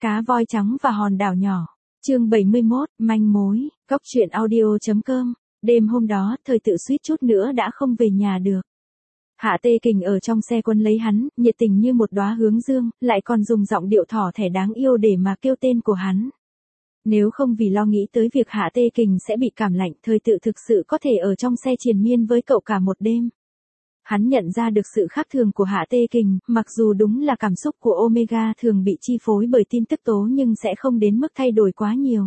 Cá voi trắng và hòn đảo nhỏ. Chương 71, manh mối. Cốc truyện audio.com. Đêm hôm đó, Thời Tự suýt chút nữa đã không về nhà được. Hạ Tê Kình ở trong xe quân lấy hắn, nhiệt tình như một đóa hướng dương, lại còn dùng giọng điệu thỏ thẻ đáng yêu để mà kêu tên của hắn. Nếu không vì lo nghĩ tới việc Hạ Tê Kình sẽ bị cảm lạnh, Thời Tự thực sự có thể ở trong xe triền miên với cậu cả một đêm. Hắn nhận ra được sự khác thường của Hạ Tê Kình, mặc dù đúng là cảm xúc của Omega thường bị chi phối bởi tin tức tố nhưng sẽ không đến mức thay đổi quá nhiều.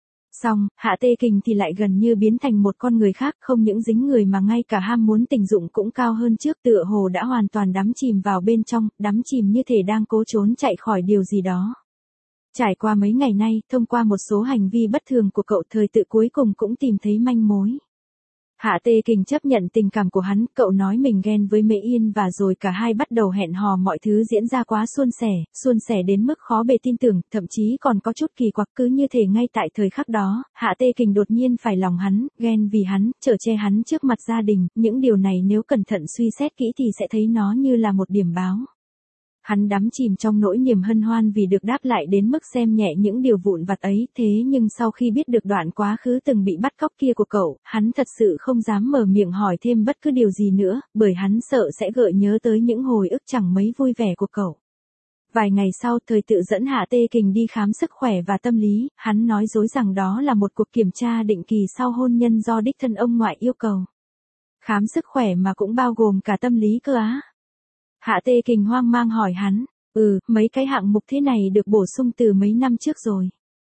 Song, Hạ Tê Kình thì lại gần như biến thành một con người khác, không những dính người mà ngay cả ham muốn tình dụng cũng cao hơn trước, tựa hồ đã hoàn toàn đắm chìm vào bên trong, đắm chìm như thể đang cố trốn chạy khỏi điều gì đó. Trải qua mấy ngày nay, thông qua một số hành vi bất thường của cậu, Thời Tự cuối cùng cũng tìm thấy manh mối. Hạ Tê Kình chấp nhận tình cảm của hắn, cậu nói mình ghen với Mễ Yên và rồi cả hai bắt đầu hẹn hò, mọi thứ diễn ra quá suôn sẻ đến mức khó bề tin tưởng, thậm chí còn có chút kỳ quặc, cứ như thể ngay tại thời khắc đó, Hạ Tê Kình đột nhiên phải lòng hắn, ghen vì hắn, chở che hắn trước mặt gia đình, những điều này nếu cẩn thận suy xét kỹ thì sẽ thấy nó như là một điểm báo. Hắn đắm chìm trong nỗi niềm hân hoan vì được đáp lại đến mức xem nhẹ những điều vụn vặt ấy, thế nhưng sau khi biết được đoạn quá khứ từng bị bắt cóc kia của cậu, hắn thật sự không dám mở miệng hỏi thêm bất cứ điều gì nữa, bởi hắn sợ sẽ gợi nhớ tới những hồi ức chẳng mấy vui vẻ của cậu. Vài ngày sau, Thời Tự dẫn Hạ Tê Kình đi khám sức khỏe và tâm lý, hắn nói dối rằng đó là một cuộc kiểm tra định kỳ sau hôn nhân do đích thân ông ngoại yêu cầu. Khám sức khỏe mà cũng bao gồm cả tâm lý cơ á? Hạ Tê Kình hoang mang hỏi hắn, mấy cái hạng mục thế này được bổ sung từ mấy năm trước rồi.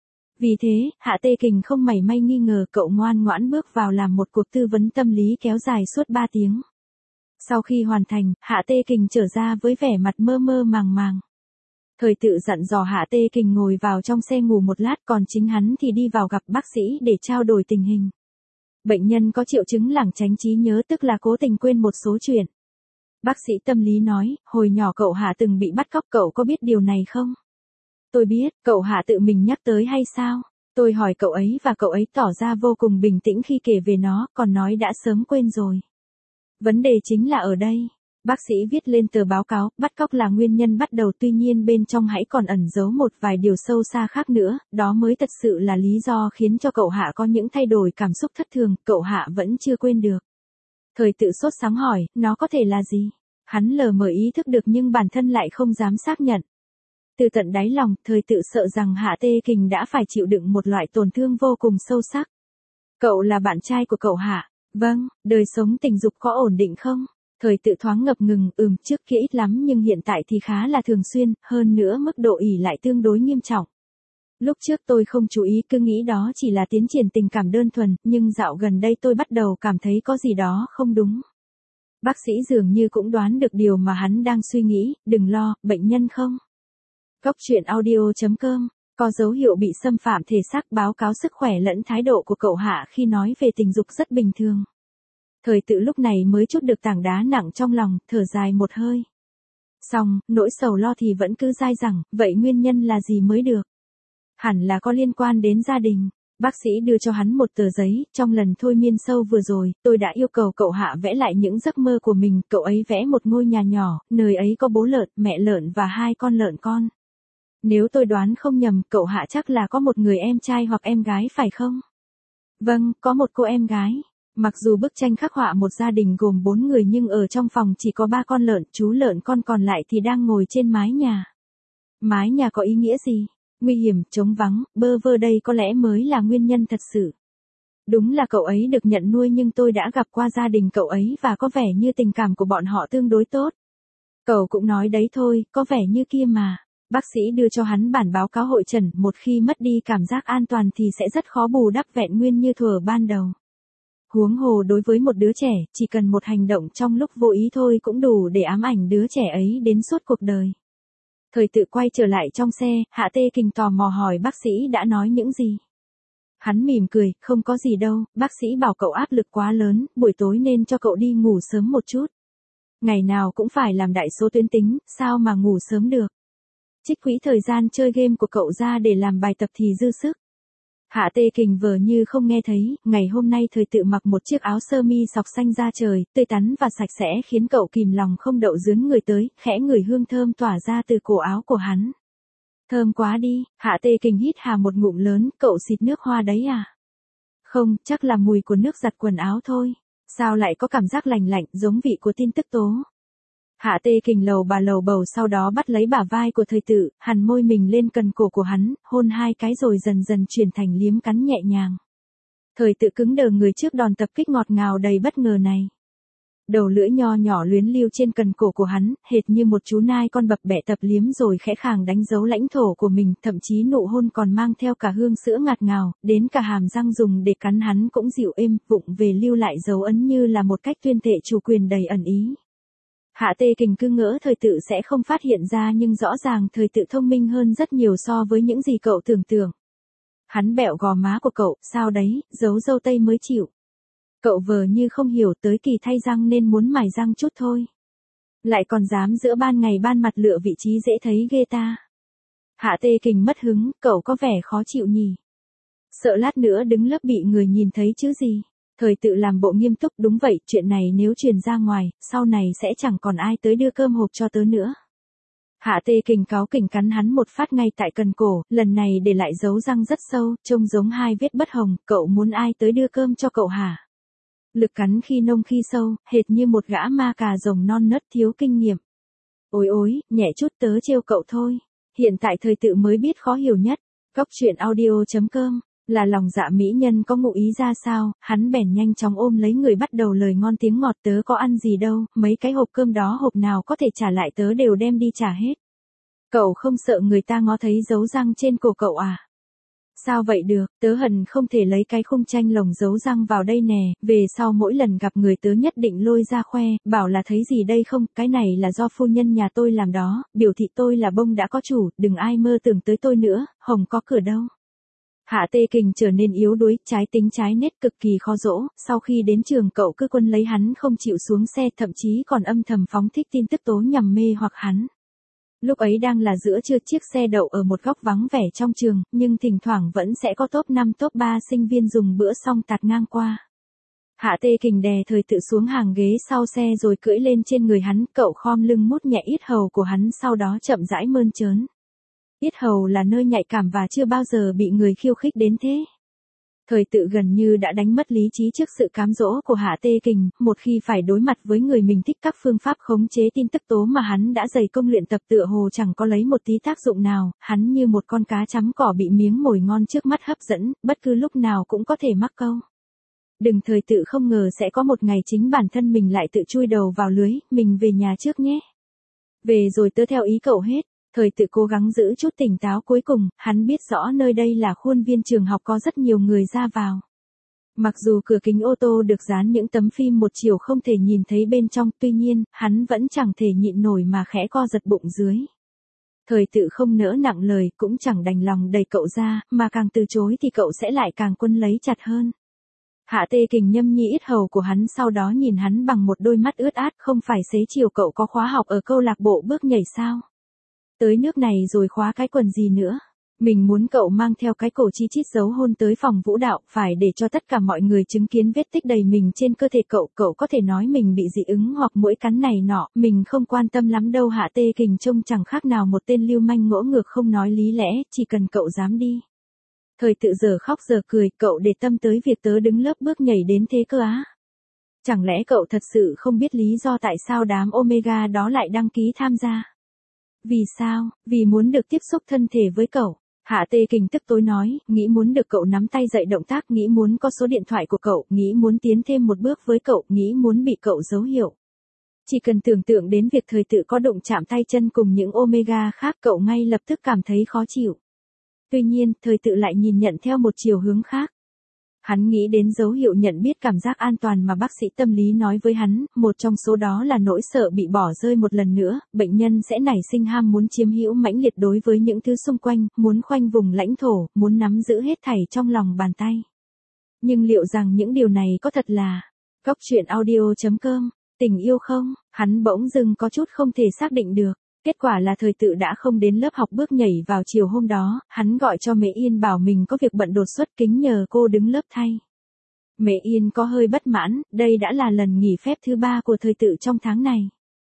Vì thế, Hạ Tê Kình không mảy may nghi ngờ, cậu ngoan ngoãn bước vào làm một cuộc tư vấn tâm lý kéo dài suốt 3 tiếng. Sau khi hoàn thành, Hạ Tê Kình trở ra với vẻ mặt mơ mơ màng màng. Thời Tự dặn dò Hạ Tê Kình ngồi vào trong xe ngủ một lát, còn chính hắn thì đi vào gặp bác sĩ để trao đổi tình hình. Bệnh nhân có triệu chứng lảng tránh trí nhớ, tức là cố tình quên một số chuyện. Bác sĩ tâm lý nói, hồi nhỏ cậu Hạ từng bị bắt cóc, cậu có biết điều này không? Tôi biết, cậu Hạ tự mình nhắc tới hay sao? Tôi hỏi cậu ấy và cậu ấy tỏ ra vô cùng bình tĩnh khi kể về nó, còn nói đã sớm quên rồi. Vấn đề chính là ở đây. Bác sĩ viết lên tờ báo cáo, bắt cóc là nguyên nhân bắt đầu, tuy nhiên bên trong hãy còn ẩn giấu một vài điều sâu xa khác nữa, đó mới thật sự là lý do khiến cho cậu Hạ có những thay đổi cảm xúc thất thường, cậu Hạ vẫn chưa quên được. Thời Tự sốt sắng hỏi, nó có thể là gì? Hắn lờ mờ ý thức được nhưng bản thân lại không dám xác nhận. Từ tận đáy lòng, Thời Tự sợ rằng Hạ Tê Kình đã phải chịu đựng một loại tổn thương vô cùng sâu sắc. Cậu là bạn trai của cậu Hạ? Vâng, đời sống tình dục có ổn định không? Thời Tự thoáng ngập ngừng, trước kia ít lắm nhưng hiện tại thì khá là thường xuyên, hơn nữa mức độ ỷ lại tương đối nghiêm trọng. Lúc trước tôi không chú ý, cứ nghĩ đó chỉ là tiến triển tình cảm đơn thuần, nhưng dạo gần đây tôi bắt đầu cảm thấy có gì đó không đúng. Bác sĩ dường như cũng đoán được điều mà hắn đang suy nghĩ, đừng lo, bệnh nhân không. Cốc truyện audio.com, có dấu hiệu bị xâm phạm thể xác, báo cáo sức khỏe lẫn thái độ của cậu Hạ khi nói về tình dục rất bình thường. Thời Tự lúc này mới trút được tảng đá nặng trong lòng, thở dài một hơi. Xong, nỗi sầu lo thì vẫn cứ dai dẳng, vậy nguyên nhân là gì mới được? Hẳn là có liên quan đến gia đình. Bác sĩ đưa cho hắn một tờ giấy, trong lần thôi miên sâu vừa rồi, tôi đã yêu cầu cậu Hạ vẽ lại những giấc mơ của mình, cậu ấy vẽ một ngôi nhà nhỏ, nơi ấy có bố lợn, mẹ lợn và 2 con lợn con. Nếu tôi đoán không nhầm, cậu Hạ chắc là có một người em trai hoặc em gái phải không? Vâng, có một cô em gái. Mặc dù bức tranh khắc họa một gia đình gồm 4 người nhưng ở trong phòng chỉ có 3 con lợn, chú lợn con còn lại thì đang ngồi trên mái nhà. Mái nhà có ý nghĩa gì? Nguy hiểm, trống vắng, bơ vơ, đây có lẽ mới là nguyên nhân thật sự. Đúng là cậu ấy được nhận nuôi nhưng tôi đã gặp qua gia đình cậu ấy và có vẻ như tình cảm của bọn họ tương đối tốt. Cậu cũng nói đấy thôi, có vẻ như kia mà. Bác sĩ đưa cho hắn bản báo cáo hội chẩn, một khi mất đi cảm giác an toàn thì sẽ rất khó bù đắp vẹn nguyên như thuở ban đầu. Huống hồ đối với một đứa trẻ, chỉ cần một hành động trong lúc vô ý thôi cũng đủ để ám ảnh đứa trẻ ấy đến suốt cuộc đời. Thời Tự quay trở lại trong xe, Hạ Tê Kình tò mò hỏi bác sĩ đã nói những gì. Hắn mỉm cười, không có gì đâu, bác sĩ bảo cậu áp lực quá lớn, buổi tối nên cho cậu đi ngủ sớm một chút. Ngày nào cũng phải làm đại số tuyến tính, sao mà ngủ sớm được. Trích quỹ thời gian chơi game của cậu ra để làm bài tập thì dư sức. Hạ Tê Kình vờ như không nghe thấy, ngày hôm nay Thời Tự mặc một chiếc áo sơ mi sọc xanh da trời, tươi tắn và sạch sẽ khiến cậu kìm lòng không đậu dướn người tới, khẽ ngửi hương thơm tỏa ra từ cổ áo của hắn. Thơm quá đi, Hạ Tê Kình hít hà một ngụm lớn, cậu xịt nước hoa đấy à? Không, chắc là mùi của nước giặt quần áo thôi. Sao lại có cảm giác lành lạnh giống vị của tin tức tố? Hạ Tê Kình lầu bà lầu bầu sau đó bắt lấy bả vai của thời tự, hằn môi mình lên cần cổ của hắn, hôn 2 cái rồi dần dần chuyển thành liếm cắn nhẹ nhàng. Thời tự cứng đờ người trước đòn tập kích ngọt ngào đầy bất ngờ này. Đầu lưỡi nho nhỏ luyến lưu trên cần cổ của hắn, hệt như một chú nai con bập bẹ tập liếm rồi khẽ khàng đánh dấu lãnh thổ của mình, thậm chí nụ hôn còn mang theo cả hương sữa ngạt ngào, đến cả hàm răng dùng để cắn hắn cũng dịu êm, vụng về lưu lại dấu ấn như là một cách tuyên thệ chủ quyền đầy ẩn ý. Hạ Tê Kình cứ ngỡ thời tự sẽ không phát hiện ra nhưng rõ ràng thời tự thông minh hơn rất nhiều so với những gì cậu tưởng tượng. Hắn bẹo gò má của cậu, sao đấy, giấu râu tây mới chịu. Cậu vờ như không hiểu tới kỳ thay răng nên muốn mài răng chút thôi. Lại còn dám giữa ban ngày ban mặt lựa vị trí dễ thấy ghê ta. Hạ Tê Kình mất hứng, cậu có vẻ khó chịu nhỉ. Sợ lát nữa đứng lớp bị người nhìn thấy chứ gì. Thời tự làm bộ nghiêm túc, đúng vậy, chuyện này nếu truyền ra ngoài, sau này sẽ chẳng còn ai tới đưa cơm hộp cho tớ nữa. Hạ Tê Kình cáu kỉnh cắn hắn một phát ngay tại cần cổ, lần này để lại dấu răng rất sâu, trông giống 2 vết bất hồng, cậu muốn ai tới đưa cơm cho cậu hả? Lực cắn khi nông khi sâu, hệt như một gã ma cà rồng non nớt thiếu kinh nghiệm. Ôi ôi, nhẹ chút tớ trêu cậu thôi. Hiện tại thời tự mới biết khó hiểu nhất. Góc truyện audio.com là lòng dạ mỹ nhân có ngụ ý ra sao, hắn bèn nhanh chóng ôm lấy người bắt đầu lời ngon tiếng ngọt, tớ có ăn gì đâu, mấy cái hộp cơm đó hộp nào có thể trả lại tớ đều đem đi trả hết. Cậu không sợ người ta ngó thấy dấu răng trên cổ cậu à? Sao vậy được, tớ hận không thể lấy cái khung tranh lồng dấu răng vào đây nè, về sau mỗi lần gặp người tớ nhất định lôi ra khoe, bảo là thấy gì đây không, cái này là do phu nhân nhà tôi làm đó, biểu thị tôi là bông đã có chủ, đừng ai mơ tưởng tới tôi nữa, hồng có cửa đâu. Hạ Tê Kình trở nên yếu đuối, trái tính trái nết cực kỳ khó dỗ, sau khi đến trường cậu cứ quân lấy hắn không chịu xuống xe, thậm chí còn âm thầm phóng thích tin tức tố nhằm mê hoặc hắn. Lúc ấy đang là giữa trưa, chiếc xe đậu ở một góc vắng vẻ trong trường, nhưng thỉnh thoảng vẫn sẽ có top 5 top 3 sinh viên dùng bữa xong tạt ngang qua. Hạ Tê Kình đè thời tự xuống hàng ghế sau xe rồi cưỡi lên trên người hắn, cậu khom lưng mút nhẹ yết hầu của hắn sau đó chậm rãi mơn trớn. Yết hầu là nơi nhạy cảm và chưa bao giờ bị người khiêu khích đến thế. Thời tự gần như đã đánh mất lý trí trước sự cám dỗ của Hạ Tê Kình, một khi phải đối mặt với người mình thích, các phương pháp khống chế tin tức tố mà hắn đã dày công luyện tập tựa hồ chẳng có lấy một tí tác dụng nào, hắn như một con cá chấm cỏ bị miếng mồi ngon trước mắt hấp dẫn, bất cứ lúc nào cũng có thể mắc câu. Đừng, thời tự không ngờ sẽ có một ngày chính bản thân mình lại tự chui đầu vào lưới, mình về nhà trước nhé. Về rồi tớ theo ý cậu hết. Thời tự cố gắng giữ chút tỉnh táo, cuối cùng, hắn biết rõ nơi đây là khuôn viên trường học có rất nhiều người ra vào. Mặc dù cửa kính ô tô được dán những tấm phim một chiều không thể nhìn thấy bên trong, tuy nhiên, hắn vẫn chẳng thể nhịn nổi mà khẽ co giật bụng dưới. Thời tự không nỡ nặng lời, cũng chẳng đành lòng đẩy cậu ra, mà càng từ chối thì cậu sẽ lại càng quân lấy chặt hơn. Hạ Tê Kình nhâm nhi yết hầu của hắn sau đó nhìn hắn bằng một đôi mắt ướt át, không phải xế chiều cậu có khóa học ở câu lạc bộ bước nhảy sao? Tới nước này rồi khóa cái quần gì nữa. Mình muốn cậu mang theo cái cổ chi chít dấu hôn tới phòng vũ đạo, phải để cho tất cả mọi người chứng kiến vết tích đầy mình trên cơ thể cậu. Cậu có thể nói mình bị dị ứng hoặc muỗi cắn này nọ, mình không quan tâm lắm đâu. Hạ Tê Kình trông chẳng khác nào một tên lưu manh ngỗ ngược không nói lý lẽ, chỉ cần cậu dám đi. Thời tự giờ khóc giờ cười, cậu để tâm tới việc tớ đứng lớp bước nhảy đến thế cơ á? Chẳng lẽ cậu thật sự không biết lý do tại sao đám Omega đó lại đăng ký tham gia? Vì sao? Vì muốn được tiếp xúc thân thể với cậu. Hạ Tê Kình tức tối nói, nghĩ muốn được cậu nắm tay dạy động tác, nghĩ muốn có số điện thoại của cậu, nghĩ muốn tiến thêm một bước với cậu, nghĩ muốn bị cậu dấu hiệu. Chỉ cần tưởng tượng đến việc thời tự có đụng chạm tay chân cùng những Omega khác, cậu ngay lập tức cảm thấy khó chịu. Tuy nhiên, thời tự lại nhìn nhận theo một chiều hướng khác. Hắn nghĩ đến dấu hiệu nhận biết cảm giác an toàn mà bác sĩ tâm lý nói với hắn, một trong số đó là nỗi sợ bị bỏ rơi một lần nữa, bệnh nhân sẽ nảy sinh ham muốn chiếm hữu mãnh liệt đối với những thứ xung quanh, muốn khoanh vùng lãnh thổ, muốn nắm giữ hết thảy trong lòng bàn tay. Nhưng liệu rằng những điều này có thật là góc truyện audio.com, tình yêu không? Hắn bỗng dưng có chút không thể xác định được. Kết quả là thời tự đã không đến lớp học bước nhảy vào chiều hôm đó, hắn gọi cho Mễ Yên bảo mình có việc bận đột xuất, kính nhờ cô đứng lớp thay. Mễ Yên có hơi bất mãn, đây đã là lần nghỉ phép thứ 3 của thời tự trong tháng này.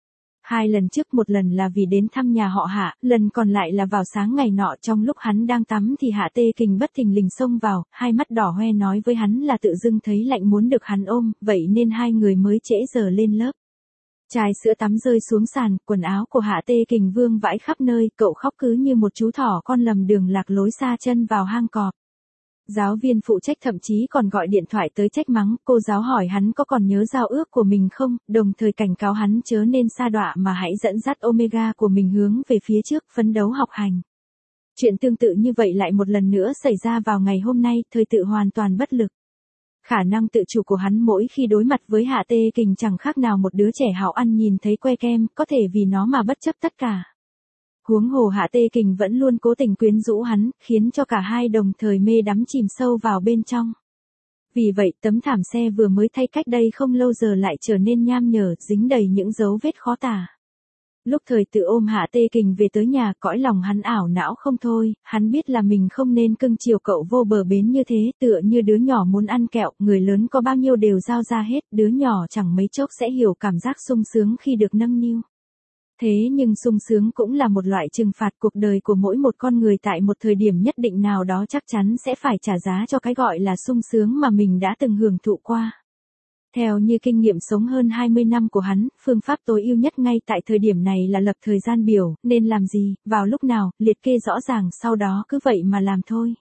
2 lần trước, một lần là vì đến thăm nhà họ Hạ, lần còn lại là vào sáng ngày nọ trong lúc hắn đang tắm thì Hạ Tê Kình bất thình lình xông vào, hai mắt đỏ hoe nói với hắn là tự dưng thấy lạnh muốn được hắn ôm, vậy nên hai người mới trễ giờ lên lớp. Chai sữa tắm rơi xuống sàn, quần áo của Hạ Tê Kình vương vãi khắp nơi, cậu khóc cứ như một chú thỏ con lầm đường lạc lối sa chân vào hang cọp. Giáo viên phụ trách thậm chí còn gọi điện thoại tới trách mắng, cô giáo hỏi hắn có còn nhớ giao ước của mình không, đồng thời cảnh cáo hắn chớ nên sa đọa mà hãy dẫn dắt Omega của mình hướng về phía trước, phấn đấu học hành. Chuyện tương tự như vậy lại một lần nữa xảy ra vào ngày hôm nay, thời tự hoàn toàn bất lực. Khả năng tự chủ của hắn mỗi khi đối mặt với Hạ Tê Kình chẳng khác nào một đứa trẻ hảo ăn nhìn thấy que kem, có thể vì nó mà bất chấp tất cả. Huống hồ Hạ Tê Kình vẫn luôn cố tình quyến rũ hắn, khiến cho cả hai đồng thời mê đắm chìm sâu vào bên trong. Vì vậy tấm thảm xe vừa mới thay cách đây không lâu giờ lại trở nên nham nhở, dính đầy những dấu vết khó tả. Lúc thời tự ôm Hạ Tê Kình về tới nhà, cõi lòng hắn ảo não không thôi, hắn biết là mình không nên cưng chiều cậu vô bờ bến như thế, tựa như đứa nhỏ muốn ăn kẹo, người lớn có bao nhiêu đều giao ra hết, đứa nhỏ chẳng mấy chốc sẽ hiểu cảm giác sung sướng khi được nâng niu. Thế nhưng sung sướng cũng là một loại trừng phạt, cuộc đời của mỗi một con người tại một thời điểm nhất định nào đó chắc chắn sẽ phải trả giá cho cái gọi là sung sướng mà mình đã từng hưởng thụ qua. Theo như kinh nghiệm sống hơn 20 năm của hắn, phương pháp tối ưu nhất ngay tại thời điểm này là lập thời gian biểu, nên làm gì, vào lúc nào, liệt kê rõ ràng, sau đó cứ vậy mà làm thôi.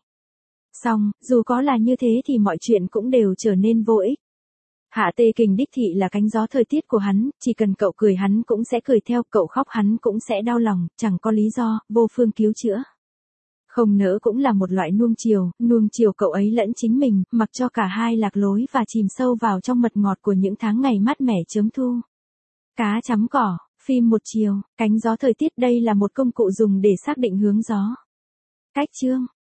Xong, dù có là như thế thì mọi chuyện cũng đều trở nên vô ích. Hạ Tê Kình đích thị là cánh gió thời tiết của hắn, chỉ cần cậu cười hắn cũng sẽ cười theo, cậu khóc hắn cũng sẽ đau lòng, chẳng có lý do, vô phương cứu chữa. Không nỡ cũng là một loại nuông chiều cậu ấy lẫn chính mình, mặc cho cả hai lạc lối và chìm sâu vào trong mật ngọt của những tháng ngày mát mẻ chớm thu. Cá chấm cỏ, phim một chiều, cánh gió thời tiết đây là một công cụ dùng để xác định hướng gió. Cách chương